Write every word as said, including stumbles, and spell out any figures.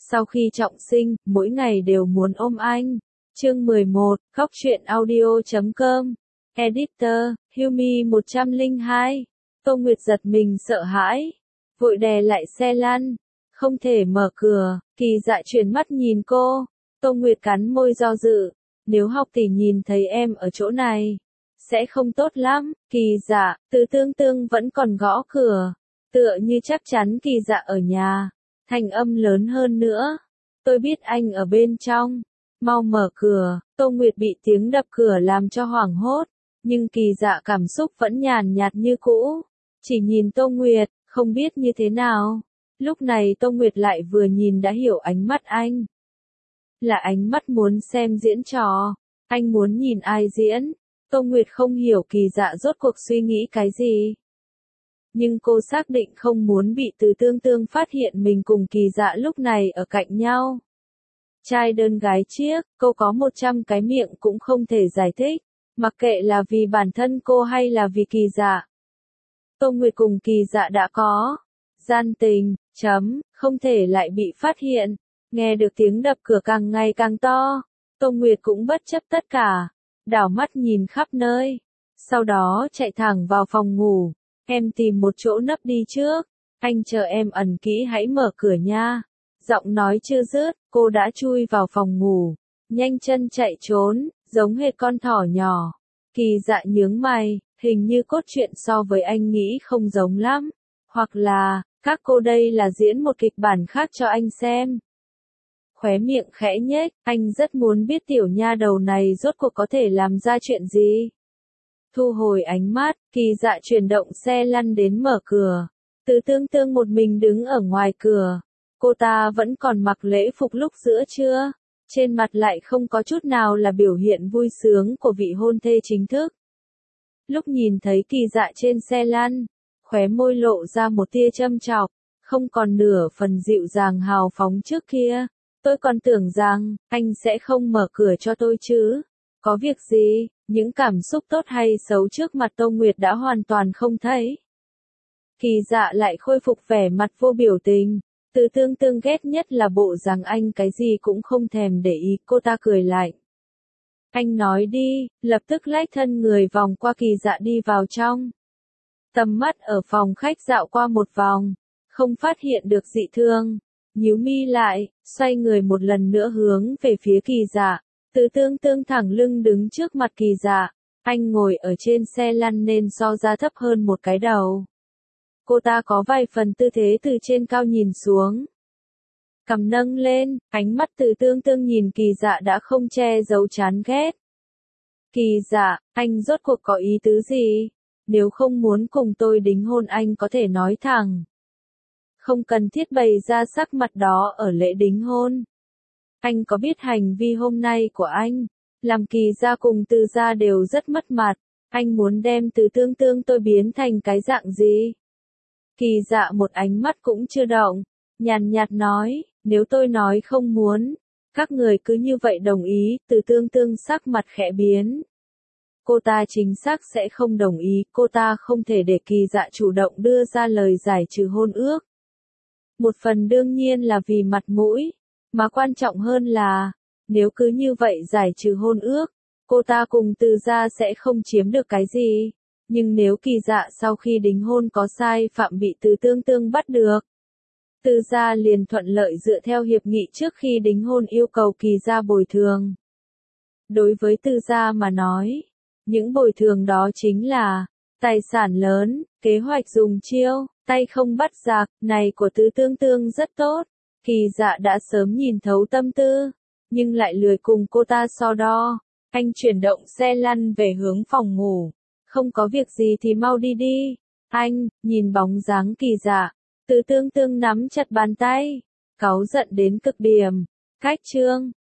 Sau khi trọng sinh, mỗi ngày đều muốn ôm anh. Chương mười một, khóc chuyện audio chấm com. Editor, Humi một không hai. Tô Nguyệt giật mình sợ hãi. Vội đè lại xe lăn. Không thể mở cửa. Kỳ Dạ chuyển mắt nhìn cô. Tô Nguyệt cắn môi do dự. Nếu Học Tỷ nhìn thấy em ở chỗ này, sẽ không tốt lắm. Kỳ Dạ, Từ Tương Tương vẫn còn gõ cửa. Tựa như chắc chắn Kỳ Dạ ở nhà. Thanh âm lớn hơn nữa. Tôi biết anh ở bên trong. Mau mở cửa. Tô Nguyệt bị tiếng đập cửa làm cho hoảng hốt. Nhưng Kỳ Dạ cảm xúc vẫn nhàn nhạt như cũ. Chỉ nhìn Tô Nguyệt, không biết như thế nào. Lúc này Tô Nguyệt lại vừa nhìn đã hiểu ánh mắt anh. Là ánh mắt muốn xem diễn trò. Anh muốn nhìn ai diễn. Tô Nguyệt không hiểu Kỳ Dạ rốt cuộc suy nghĩ cái gì. Nhưng cô xác định không muốn bị Từ Tương Tương phát hiện mình cùng Kỳ Dạ lúc này ở cạnh nhau. Trai đơn gái chiếc, cô có một trăm cái miệng cũng không thể giải thích. Mặc kệ là vì bản thân cô hay là vì Kỳ Dạ. Tô Nguyệt cùng Kỳ Dạ đã có gian tình, chấm, không thể lại bị phát hiện. Nghe được tiếng đập cửa càng ngày càng to. Tô Nguyệt cũng bất chấp tất cả. Đảo mắt nhìn khắp nơi. Sau đó chạy thẳng vào phòng ngủ. Em tìm một chỗ nấp đi trước. Anh chờ em ẩn kỹ hãy mở cửa nha. Giọng nói chưa dứt, cô đã chui vào phòng ngủ. Nhanh chân chạy trốn, giống hệt con thỏ nhỏ. Kỳ Dạ nhướng mày, hình như cốt truyện so với anh nghĩ không giống lắm. Hoặc là, các cô đây là diễn một kịch bản khác cho anh xem. Khóe miệng khẽ nhếch, anh rất muốn biết tiểu nha đầu này rốt cuộc có thể làm ra chuyện gì. Thu hồi ánh mắt, Kỳ Dạ chuyển động xe lăn đến mở cửa. Từ Tương Tương một mình đứng ở ngoài cửa. Cô ta vẫn còn mặc lễ phục lúc giữa trưa. Trên mặt lại không có chút nào là biểu hiện vui sướng của vị hôn thê chính thức. Lúc nhìn thấy Kỳ Dạ trên xe lăn, khóe môi lộ ra một tia châm chọc, không còn nửa phần dịu dàng hào phóng trước kia. Tôi còn tưởng rằng, anh sẽ không mở cửa cho tôi chứ. Có việc gì, những cảm xúc tốt hay xấu trước mặt Tô Nguyệt đã hoàn toàn không thấy. Kỳ Dạ lại khôi phục vẻ mặt vô biểu tình. Từ Tương Tương ghét nhất là bộ dáng anh cái gì cũng không thèm để ý, cô ta cười lạnh. Anh nói đi, lập tức lách thân người vòng qua Kỳ Dạ đi vào trong. Tầm mắt ở phòng khách dạo qua một vòng, không phát hiện được dị thương. Nhíu mi lại, xoay người một lần nữa hướng về phía Kỳ Dạ. Từ Tương Tương thẳng lưng đứng trước mặt Kỳ Dạ. Anh ngồi ở trên xe lăn nên so ra thấp hơn một cái đầu. Cô ta có vài phần tư thế từ trên cao nhìn xuống. Cằm nâng lên, ánh mắt Từ Tương Tương nhìn Kỳ Dạ đã không che giấu chán ghét. Kỳ Dạ, anh rốt cuộc có ý tứ gì? Nếu không muốn cùng tôi đính hôn anh có thể nói thẳng. Không cần thiết bày ra sắc mặt đó ở lễ đính hôn. Anh có biết hành vi hôm nay của anh, làm Kỳ Gia cùng Từ Gia đều rất mất mặt. Anh muốn đem Từ Tương Tương tôi biến thành cái dạng gì? Kỳ Dạ một ánh mắt cũng chưa động, nhàn nhạt nói, nếu tôi nói không muốn, các người cứ như vậy đồng ý. Từ Tương Tương sắc mặt khẽ biến. Cô ta chính xác sẽ không đồng ý, cô ta không thể để Kỳ Dạ chủ động đưa ra lời giải trừ hôn ước. Một phần đương nhiên là vì mặt mũi, mà quan trọng hơn là, nếu cứ như vậy giải trừ hôn ước, cô ta cùng Từ Gia sẽ không chiếm được cái gì. Nhưng nếu Kỳ Dạ sau khi đính hôn có sai phạm bị Từ Tương Tương bắt được, Từ Gia liền thuận lợi dựa theo hiệp nghị trước khi đính hôn yêu cầu Kỳ Gia bồi thường. Đối với Từ Gia mà nói, những bồi thường đó chính là tài sản lớn, kế hoạch dùng chiêu, tay không bắt giặc, này của Từ Tương Tương rất tốt. Kỳ Dạ đã sớm nhìn thấu tâm tư, nhưng lại lười cùng cô ta so đo. Anh chuyển động xe lăn về hướng phòng ngủ. Không có việc gì thì mau đi đi. Anh, nhìn bóng dáng Kỳ Dạ. Từ Tương Tương nắm chặt bàn tay. Cáu giận đến cực điểm. Cách chương.